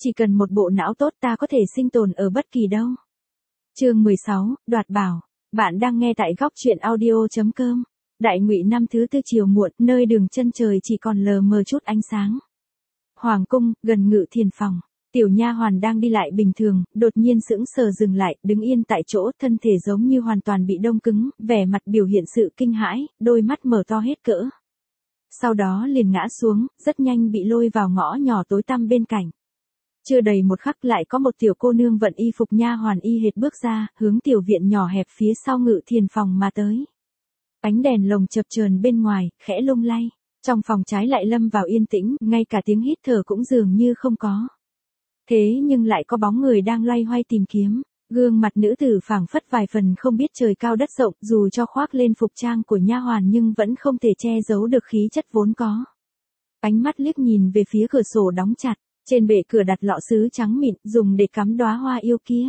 Chỉ cần một bộ não tốt ta có thể sinh tồn ở bất kỳ đâu. Chương 16, đoạt bảo. Bạn đang nghe tại góc truyện audio.com. Đại Ngụy năm thứ tư chiều muộn, nơi đường chân trời chỉ còn lờ mờ chút ánh sáng. Hoàng cung, gần Ngự Thiền phòng. Tiểu nha hoàn đang đi lại bình thường, đột nhiên sững sờ dừng lại, đứng yên tại chỗ, thân thể giống như hoàn toàn bị đông cứng, vẻ mặt biểu hiện sự kinh hãi, đôi mắt mở to hết cỡ. Sau đó liền ngã xuống, rất nhanh bị lôi vào ngõ nhỏ tối tăm bên cạnh. Chưa đầy một khắc lại có một tiểu cô nương vận y phục nha hoàn y hệt bước ra, hướng tiểu viện nhỏ hẹp phía sau Ngự Thiền phòng mà tới. Ánh đèn lồng chập chờn bên ngoài, khẽ lung lay. Trong phòng trái lại lâm vào yên tĩnh, ngay cả tiếng hít thở cũng dường như không có. Thế nhưng lại có bóng người đang loay hoay tìm kiếm. Gương mặt nữ tử phảng phất vài phần không biết trời cao đất rộng, dù cho khoác lên phục trang của nha hoàn nhưng vẫn không thể che giấu được khí chất vốn có. Ánh mắt liếc nhìn về phía cửa sổ đóng chặt, trên bệ cửa đặt lọ sứ trắng mịn, dùng để cắm đóa hoa yêu kia.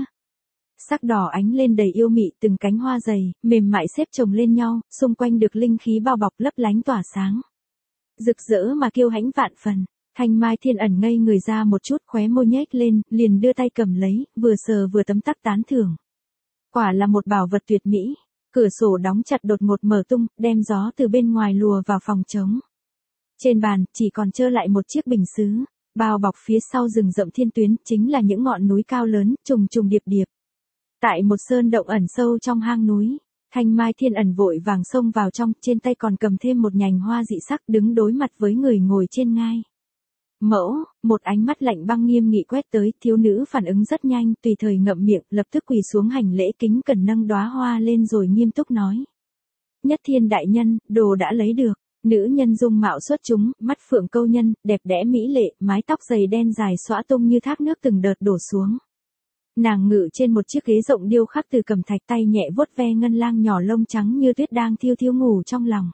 Sắc đỏ ánh lên đầy yêu mị, từng cánh hoa dày, mềm mại xếp chồng lên nhau, xung quanh được linh khí bao bọc lấp lánh tỏa sáng. Rực rỡ mà kiêu hãnh vạn phần. Thanh Mai Thiên Ẩn ngây người ra một chút, khóe môi nhếch lên, liền đưa tay cầm lấy, vừa sờ vừa tấm tắc tán thưởng. Quả là một bảo vật tuyệt mỹ. Cửa sổ đóng chặt đột ngột mở tung, đem gió từ bên ngoài lùa vào phòng trống. Trên bàn, chỉ còn trơ lại một chiếc bình sứ, bao bọc phía sau rừng rậm thiên tuyến, chính là những ngọn núi cao lớn, trùng trùng điệp điệp. Tại một sơn động ẩn sâu trong hang núi, Thanh Mai Thiên Ẩn vội vàng xông vào trong, trên tay còn cầm thêm một nhành hoa dị sắc, đứng đối mặt với người ngồi trên ngai. Mẫu, một ánh mắt lạnh băng nghiêm nghị quét tới, thiếu nữ phản ứng rất nhanh, tùy thời ngậm miệng, lập tức quỳ xuống hành lễ kính cẩn nâng đóa hoa lên rồi nghiêm túc nói. Nhất Thiên đại nhân, đồ đã lấy được. Nữ nhân dung mạo xuất chúng, mắt phượng câu nhân, đẹp đẽ mỹ lệ, mái tóc dày đen dài xõa tung như thác nước từng đợt đổ xuống. Nàng ngự trên một chiếc ghế rộng điêu khắc từ cẩm thạch, tay nhẹ vuốt ve ngân lang nhỏ lông trắng như tuyết đang thiêu thiêu ngủ trong lòng.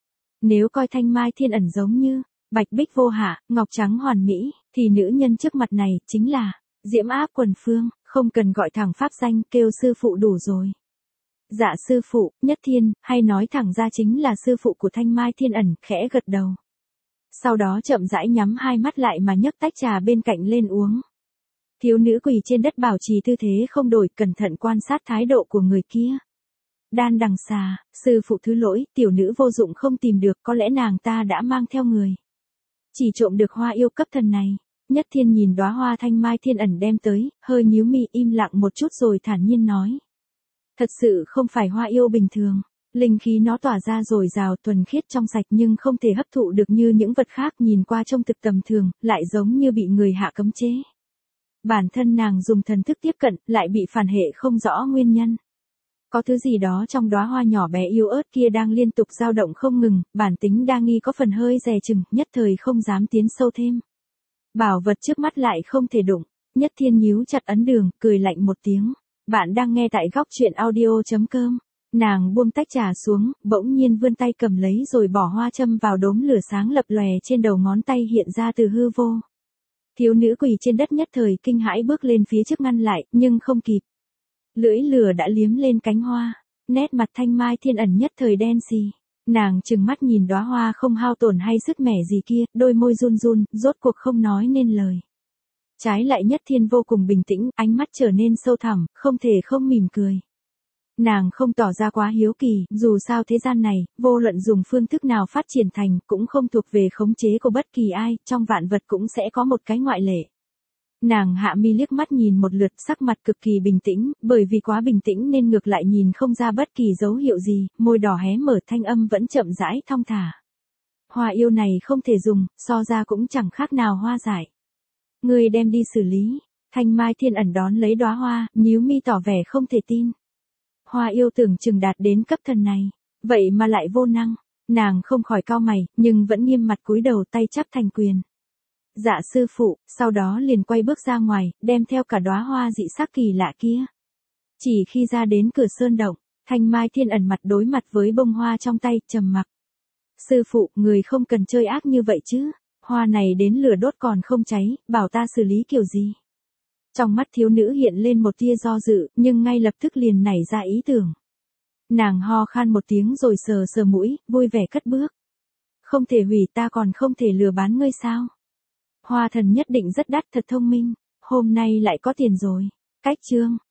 Nếu coi Thanh Mai Thiên Ẩn giống như bạch bích vô hạ, ngọc trắng hoàn mỹ, thì nữ nhân trước mặt này chính là Diễm Áp Quần Phương, không cần gọi thẳng pháp danh, kêu sư phụ đủ rồi. Dạ sư phụ, Nhất Thiên, hay nói thẳng ra chính là sư phụ của Thanh Mai Thiên Ẩn, khẽ gật đầu. Sau đó chậm rãi nhắm hai mắt lại mà nhấc tách trà bên cạnh lên uống. Thiếu nữ quỳ trên đất bảo trì tư thế không đổi, cẩn thận quan sát thái độ của người kia. Đan đằng xà, sư phụ thứ lỗi, tiểu nữ vô dụng không tìm được, có lẽ nàng ta đã mang theo người. Chỉ trộm được hoa yêu cấp thần này. Nhất Thiên nhìn đóa hoa Thanh Mai Thiên Ẩn đem tới, hơi nhíu mi im lặng một chút rồi thản nhiên nói. Thật sự không phải hoa yêu bình thường. Linh khí nó tỏa ra dồi dào thuần khiết trong sạch nhưng không thể hấp thụ được như những vật khác, nhìn qua trông thực tầm thường, lại giống như bị người hạ cấm chế. Bản thân nàng dùng thần thức tiếp cận, lại bị phản hệ không rõ nguyên nhân. Có thứ gì đó trong đóa hoa nhỏ bé yếu ớt kia đang liên tục dao động không ngừng, bản tính đa nghi có phần hơi dè chừng, nhất thời không dám tiến sâu thêm. Bảo vật trước mắt lại không thể đụng. Nhất Thiên nhíu chặt ấn đường, cười lạnh một tiếng. Bạn đang nghe tại góc truyện audio.com. Nàng buông tách trà xuống, bỗng nhiên vươn tay cầm lấy rồi bỏ hoa châm vào đốm lửa sáng lập lòe trên đầu ngón tay hiện ra từ hư vô. Thiếu nữ quỳ trên đất nhất thời kinh hãi bước lên phía trước ngăn lại, nhưng không kịp. Lưỡi lửa đã liếm lên cánh hoa, nét mặt Thanh Mai Thiên Ẩn nhất thời đen xì. Nàng trừng mắt nhìn đóa hoa không hao tổn hay sức mẻ gì kia, đôi môi run run, rốt cuộc không nói nên lời. Trái lại Nhất Thiên vô cùng bình tĩnh, ánh mắt trở nên sâu thẳm, không thể không mỉm cười. Nàng không tỏ ra quá hiếu kỳ, dù sao thế gian này, vô luận dùng phương thức nào phát triển thành, cũng không thuộc về khống chế của bất kỳ ai, trong vạn vật cũng sẽ có một cái ngoại lệ. Nàng hạ mi liếc mắt nhìn một lượt, sắc mặt cực kỳ bình tĩnh, bởi vì quá bình tĩnh nên ngược lại nhìn không ra bất kỳ dấu hiệu gì, môi đỏ hé mở, thanh âm vẫn chậm rãi thong thả. Hoa yêu này không thể dùng, so ra cũng chẳng khác nào hoa dại. Ngươi đem đi xử lý. Thanh Mai Thiên Ẩn đón lấy đóa hoa, nhíu mi tỏ vẻ không thể tin. Hoa yêu tưởng chừng đạt đến cấp thần này, vậy mà lại vô năng. Nàng không khỏi cau mày, nhưng vẫn nghiêm mặt cúi đầu, tay chắp thành quyền. Dạ sư phụ, sau đó liền quay bước ra ngoài, đem theo cả đóa hoa dị sắc kỳ lạ kia. Chỉ khi ra đến cửa sơn động, Thanh Mai Thiên Ẩn mặt đối mặt với bông hoa trong tay, trầm mặc. Sư phụ, người không cần chơi ác như vậy chứ. Hoa này đến lửa đốt còn không cháy, bảo ta xử lý kiểu gì? Trong mắt thiếu nữ hiện lên một tia do dự, nhưng ngay lập tức liền nảy ra ý tưởng. Nàng ho khan một tiếng rồi sờ sờ mũi, vui vẻ cất bước. Không thể hủy, ta còn không thể lừa bán ngươi sao? Hoa thần nhất định rất đắt, thật thông minh. hôm nay lại có tiền rồi. Cách chương